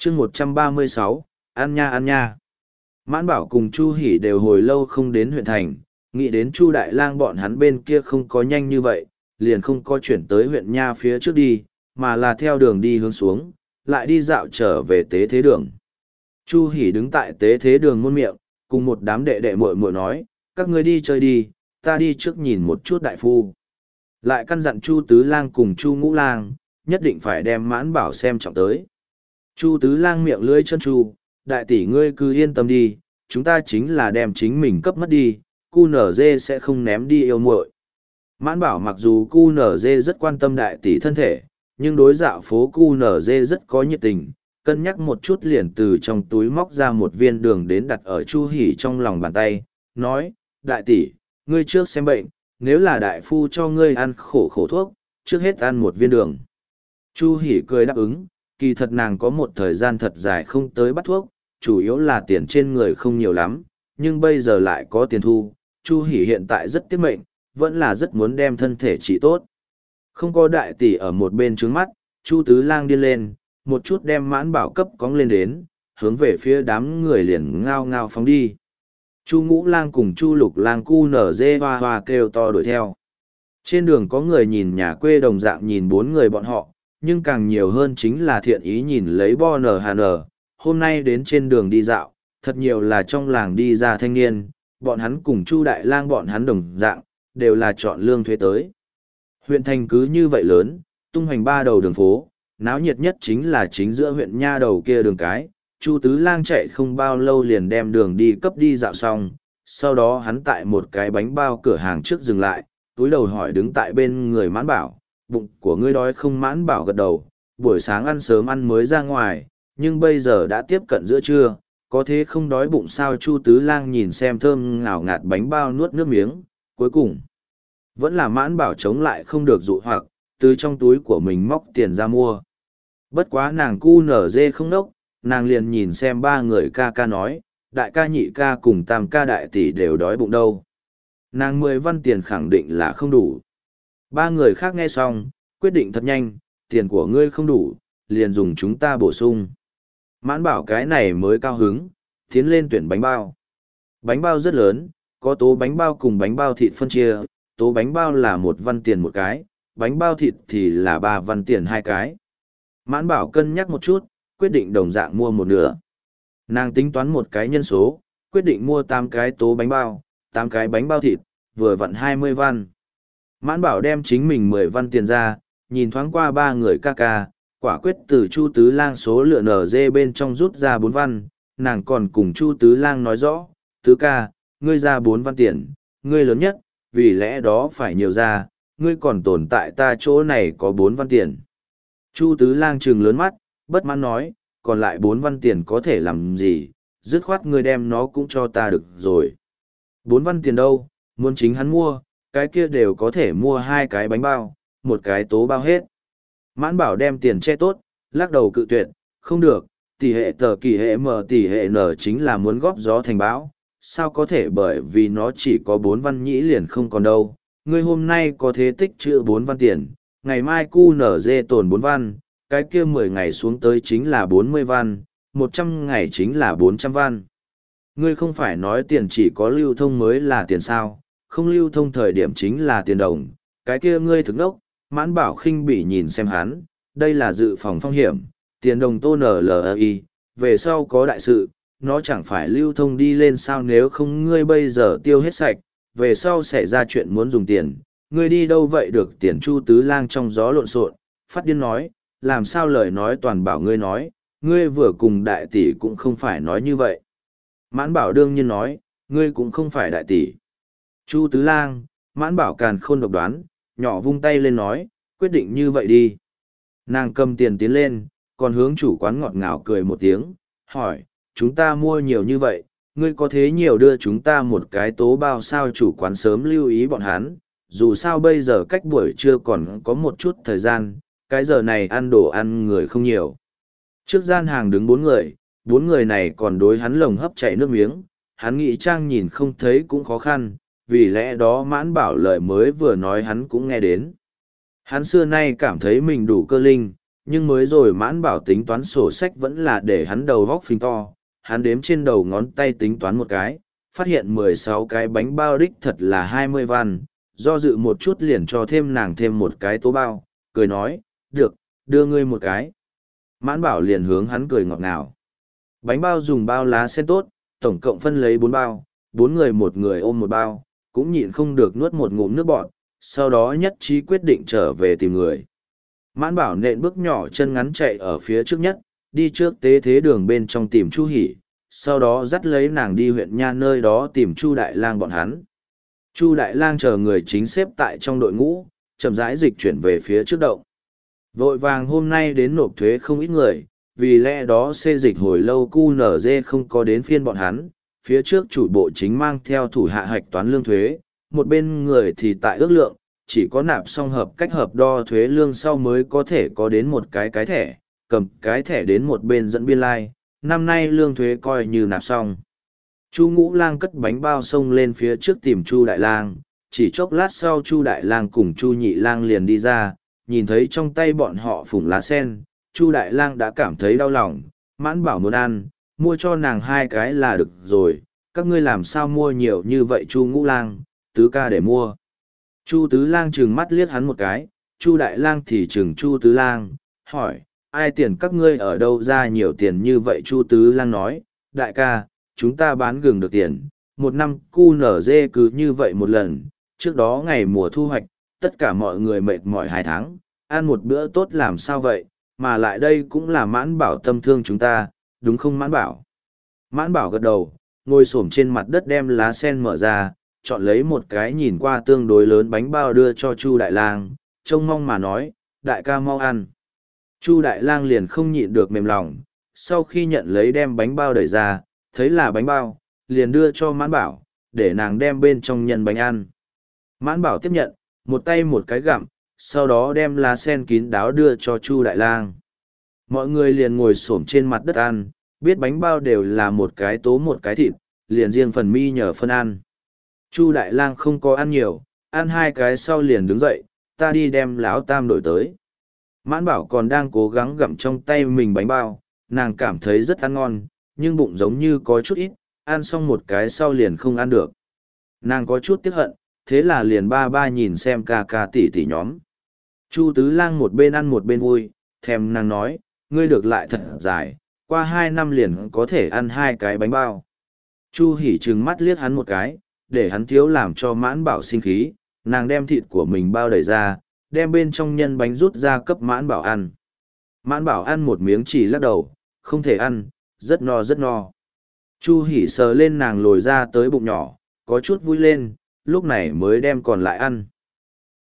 chương 136, ăn nha ăn nha. Mãn Bảo cùng Chu Hỷ đều hồi lâu không đến huyện thành, nghĩ đến Chu Đại Lang bọn hắn bên kia không có nhanh như vậy, liền không có chuyển tới huyện nha phía trước đi, mà là theo đường đi hướng xuống, lại đi dạo trở về tế thế đường. Chu Hỷ đứng tại tế thế đường muôn miệng, cùng một đám đệ đệ muội muội nói, các ngươi đi chơi đi, ta đi trước nhìn một chút đại phu. Lại căn dặn Chu Tứ Lang cùng Chu Ngũ Lang, nhất định phải đem Mãn Bảo xem trọng tới. Chu Tứ Lang miệng lưỡi chân chu, đại tỷ ngươi cứ yên tâm đi, chúng ta chính là đem chính mình cấp mất đi, cu nở dê sẽ không ném đi yêu muội. Mãn Bảo mặc dù cu nở dê rất quan tâm đại tỷ thân thể, nhưng đối dạo phố cu nở dê rất có nhiệt tình, cân nhắc một chút liền từ trong túi móc ra một viên đường đến đặt ở Chu Hỷ trong lòng bàn tay, nói, đại tỷ, ngươi trước xem bệnh, nếu là đại phu cho ngươi ăn khổ khổ thuốc, trước hết ăn một viên đường. Chu Hỷ cười đáp ứng, kỳ thật nàng có một thời gian thật dài không tới bắt thuốc, chủ yếu là tiền trên người không nhiều lắm, nhưng bây giờ lại có tiền thu, Chu Hỷ hiện tại rất tiếc mệnh, vẫn là rất muốn đem thân thể trị tốt. Không có đại tỷ ở một bên trướng mắt, Chu Tứ Lang điên lên, một chút đem Mãn Bảo cấp cóng lên đến, hướng về phía đám người liền ngao ngao phóng đi. Chu Ngũ Lang cùng Chu Lục Lang cu nở dê hoa hoa kêu to đuổi theo. Trên đường có người nhìn nhà quê đồng dạng nhìn bốn người bọn họ, nhưng càng nhiều hơn chính là thiện ý nhìn lấy Bo Nở Hà Nở. Hôm nay đến trên đường đi dạo, thật nhiều là trong làng đi ra thanh niên, bọn hắn cùng Chu Đại Lang bọn hắn đồng dạng, đều là chọn lương thuê tới. Huyện thành cứ như vậy lớn, tung hoành ba đầu đường phố, náo nhiệt nhất chính là chính giữa huyện nha đầu kia đường cái. Chu Tứ Lang chạy không bao lâu liền đem đường đi cấp đi dạo xong, sau đó hắn tại một cái bánh bao cửa hàng trước dừng lại, túi đầu hỏi đứng tại bên người Mãn Bảo, bụng của ngươi đói không? Mãn Bảo gật đầu, buổi sáng ăn sớm ăn mới ra ngoài, nhưng bây giờ đã tiếp cận giữa trưa, có thế không đói bụng sao? Chu Tứ Lang nhìn xem thơm ngào ngạt bánh bao nuốt nước miếng, cuối cùng vẫn là Mãn Bảo chống lại không được dụ hoặc, từ trong túi của mình móc tiền ra mua. Bất quá nàng cu nở dê không đốc, nàng liền nhìn xem ba người ca ca nói, đại ca nhị ca cùng tam ca đại tỷ đều đói bụng đâu. Nàng 10 văn tiền khẳng định là không đủ. Ba người khác nghe xong, quyết định thật nhanh, tiền của ngươi không đủ, liền dùng chúng ta bổ sung. Mãn Bảo cái này mới cao hứng, tiến lên tuyển bánh bao. Bánh bao rất lớn, có tố bánh bao cùng bánh bao thịt phân chia, tố bánh bao là 1 văn tiền một cái, bánh bao thịt thì là 3 văn tiền hai cái. Mãn Bảo cân nhắc một chút, quyết định đồng dạng mua một nửa. Nàng tính toán một cái nhân số, quyết định mua 8 cái tố bánh bao, 8 cái bánh bao thịt, vừa vặn 20 văn. Mãn Bảo đem chính mình 10 văn tiền ra, nhìn thoáng qua ba người ca ca, quả quyết từ Chu Tứ Lang số lượng NG bên trong rút ra 4 văn, nàng còn cùng Chu Tứ Lang nói rõ, Tứ ca, ngươi ra 4 văn tiền, ngươi lớn nhất, vì lẽ đó phải nhiều ra, ngươi còn tồn tại ta chỗ này có 4 văn tiền. Chu Tứ Lang trừng lớn mắt, bất mãn nói, còn lại 4 văn tiền có thể làm gì, dứt khoát ngươi đem nó cũng cho ta được rồi. 4 văn tiền đâu, muốn chính hắn mua, cái kia đều có thể mua 2 cái bánh bao, một cái tố bao hết. Mãn Bảo đem tiền che tốt, lắc đầu cự tuyệt, không được, tỷ hệ tờ kỳ hệ m tỷ hệ n chính là muốn góp gió thành bão, sao có thể bởi vì nó chỉ có 4 văn nhĩ liền không còn đâu. Ngươi hôm nay có thế tích trữ 4 văn tiền, ngày mai cu nở dê tồn 4 văn, cái kia 10 ngày xuống tới chính là 40 văn, 100 ngày chính là 400 văn. Ngươi không phải nói tiền chỉ có lưu thông mới là tiền sao, không lưu thông thời điểm chính là tiền đồng, cái kia ngươi thực đốc. Mãn Bảo khinh bỉ nhìn xem hắn, đây là dự phòng phong hiểm, tiền đồng tô NLI, về sau có đại sự, nó chẳng phải lưu thông đi lên sao? Nếu không ngươi bây giờ tiêu hết sạch, về sau xảy ra chuyện muốn dùng tiền, ngươi đi đâu vậy được tiền? Chu Tứ Lang trong gió lộn xộn, phát điên nói, làm sao lời nói toàn bảo ngươi nói, ngươi vừa cùng đại tỷ cũng không phải nói như vậy. Mãn Bảo đương nhiên nói, ngươi cũng không phải đại tỷ. Chu Tứ Lang, Mãn Bảo càn khôn độc đoán, nhỏ vung tay lên nói, quyết định như vậy đi. Nàng cầm tiền tiến lên, còn hướng chủ quán ngọt ngào cười một tiếng, hỏi, chúng ta mua nhiều như vậy, ngươi có thế nhiều đưa chúng ta một cái tố bao sao? Chủ quán sớm lưu ý bọn hắn, dù sao bây giờ cách buổi trưa còn có một chút thời gian, cái giờ này ăn đồ ăn người không nhiều. Trước gian hàng đứng 4 người này còn đối hắn lồng hấp chảy nước miếng, hắn nghĩ trang nhìn không thấy cũng khó khăn, vì lẽ đó Mãn Bảo lời mới vừa nói hắn cũng nghe đến. Hắn xưa nay cảm thấy mình đủ cơ linh, nhưng mới rồi Mãn Bảo tính toán sổ sách vẫn là để hắn đầu vóc phình to, hắn đếm trên đầu ngón tay tính toán một cái, phát hiện 16 cái bánh bao đích thật là 20 văn, do dự một chút liền cho thêm nàng thêm một cái tố bao, cười nói, được, đưa ngươi một cái. Mãn Bảo liền hướng hắn cười ngọt ngào. Bánh bao dùng bao lá sen tốt, tổng cộng phân lấy 4 bao, 4 người một người ôm một bao, cũng nhịn không được nuốt một ngụm nước bọt, sau đó nhất trí quyết định trở về tìm người. Mãn Bảo nện bước nhỏ chân ngắn chạy ở phía trước nhất, đi trước tế thế đường bên trong tìm Chu Hỷ, sau đó dắt lấy nàng đi huyện Nha nơi đó tìm Chu Đại Lang bọn hắn. Chu Đại Lang chờ người chính xếp tại trong đội ngũ, chậm rãi dịch chuyển về phía trước động. Vội vàng hôm nay đến nộp thuế không ít người, vì lẽ đó xê dịch hồi lâu QNZ không có đến phiên bọn hắn, phía trước chủ bộ chính mang theo thủ hạ hạch toán lương thuế, một bên người thì tại ước lượng, chỉ có nạp xong hợp cách hợp đo thuế lương sau mới có thể có đến một cái thẻ, cầm cái thẻ đến một bên dẫn biên lai, năm nay lương thuế coi như nạp xong. Chu Ngũ Lang cất bánh bao xông lên phía trước tìm Chu Đại Lang, chỉ chốc lát sau Chu Đại Lang cùng Chu Nhị Lang liền đi ra, nhìn thấy trong tay bọn họ phủng lá sen, Chu Đại Lang đã cảm thấy đau lòng, Mãn Bảo muốn ăn, mua cho nàng 2 cái là được rồi, các ngươi làm sao mua nhiều như vậy Chu Ngũ Lang, Tứ ca để mua. Chu Tứ Lang trừng mắt liếc hắn một cái, Chu Đại Lang thì trừng Chu Tứ Lang, hỏi, ai tiền các ngươi ở đâu ra nhiều tiền như vậy? Chu Tứ Lang nói, đại ca, chúng ta bán gừng được tiền, một năm cu nở dê cứ như vậy một lần, trước đó ngày mùa thu hoạch, tất cả mọi người mệt mỏi 2 tháng, ăn một bữa tốt làm sao vậy, mà lại đây cũng là Mãn Bảo tâm thương chúng ta, đúng không Mãn Bảo? Mãn Bảo gật đầu, ngồi xổm trên mặt đất đem lá sen mở ra, chọn lấy một cái nhìn qua tương đối lớn bánh bao đưa cho Chu Đại Lang, trông mong mà nói, đại ca mau ăn. Chu Đại Lang liền không nhịn được mềm lòng, sau khi nhận lấy đem bánh bao đẩy ra, thấy là bánh bao, liền đưa cho Mãn Bảo, để nàng đem bên trong nhân bánh ăn. Mãn Bảo tiếp nhận, một tay một cái gặm, sau đó đem lá sen kín đáo đưa cho Chu Đại Lang. Mọi người liền ngồi xổm trên mặt đất ăn, biết bánh bao đều là một cái tố một cái thịt, liền riêng phần mi nhờ phân ăn. Chu Đại Lang không có ăn nhiều, ăn 2 cái sau liền đứng dậy, ta đi đem Lão Tam đổi tới. Mãn Bảo còn đang cố gắng gặm trong tay mình bánh bao, nàng cảm thấy rất ăn ngon, nhưng bụng giống như có chút ít, ăn xong một cái sau liền không ăn được. Nàng có chút tiếc hận, thế là liền ba ba nhìn xem ca ca tỷ tỷ nhóm. Chu Tứ Lang một bên ăn một bên vui, thèm nàng nói, ngươi được lại thật dài, qua 2 năm liền có thể ăn 2 cái bánh bao. Chu Hỉ trừng mắt liếc hắn một cái, để hắn thiếu làm cho Mãn Bảo sinh khí, nàng đem thịt của mình bao đẩy ra, đem bên trong nhân bánh rút ra cấp Mãn Bảo ăn. Mãn Bảo ăn một miếng chỉ lắc đầu, không thể ăn, rất no rất no. Chu Hỉ sờ lên nàng lồi ra tới bụng nhỏ, có chút vui lên, lúc này mới đem còn lại ăn.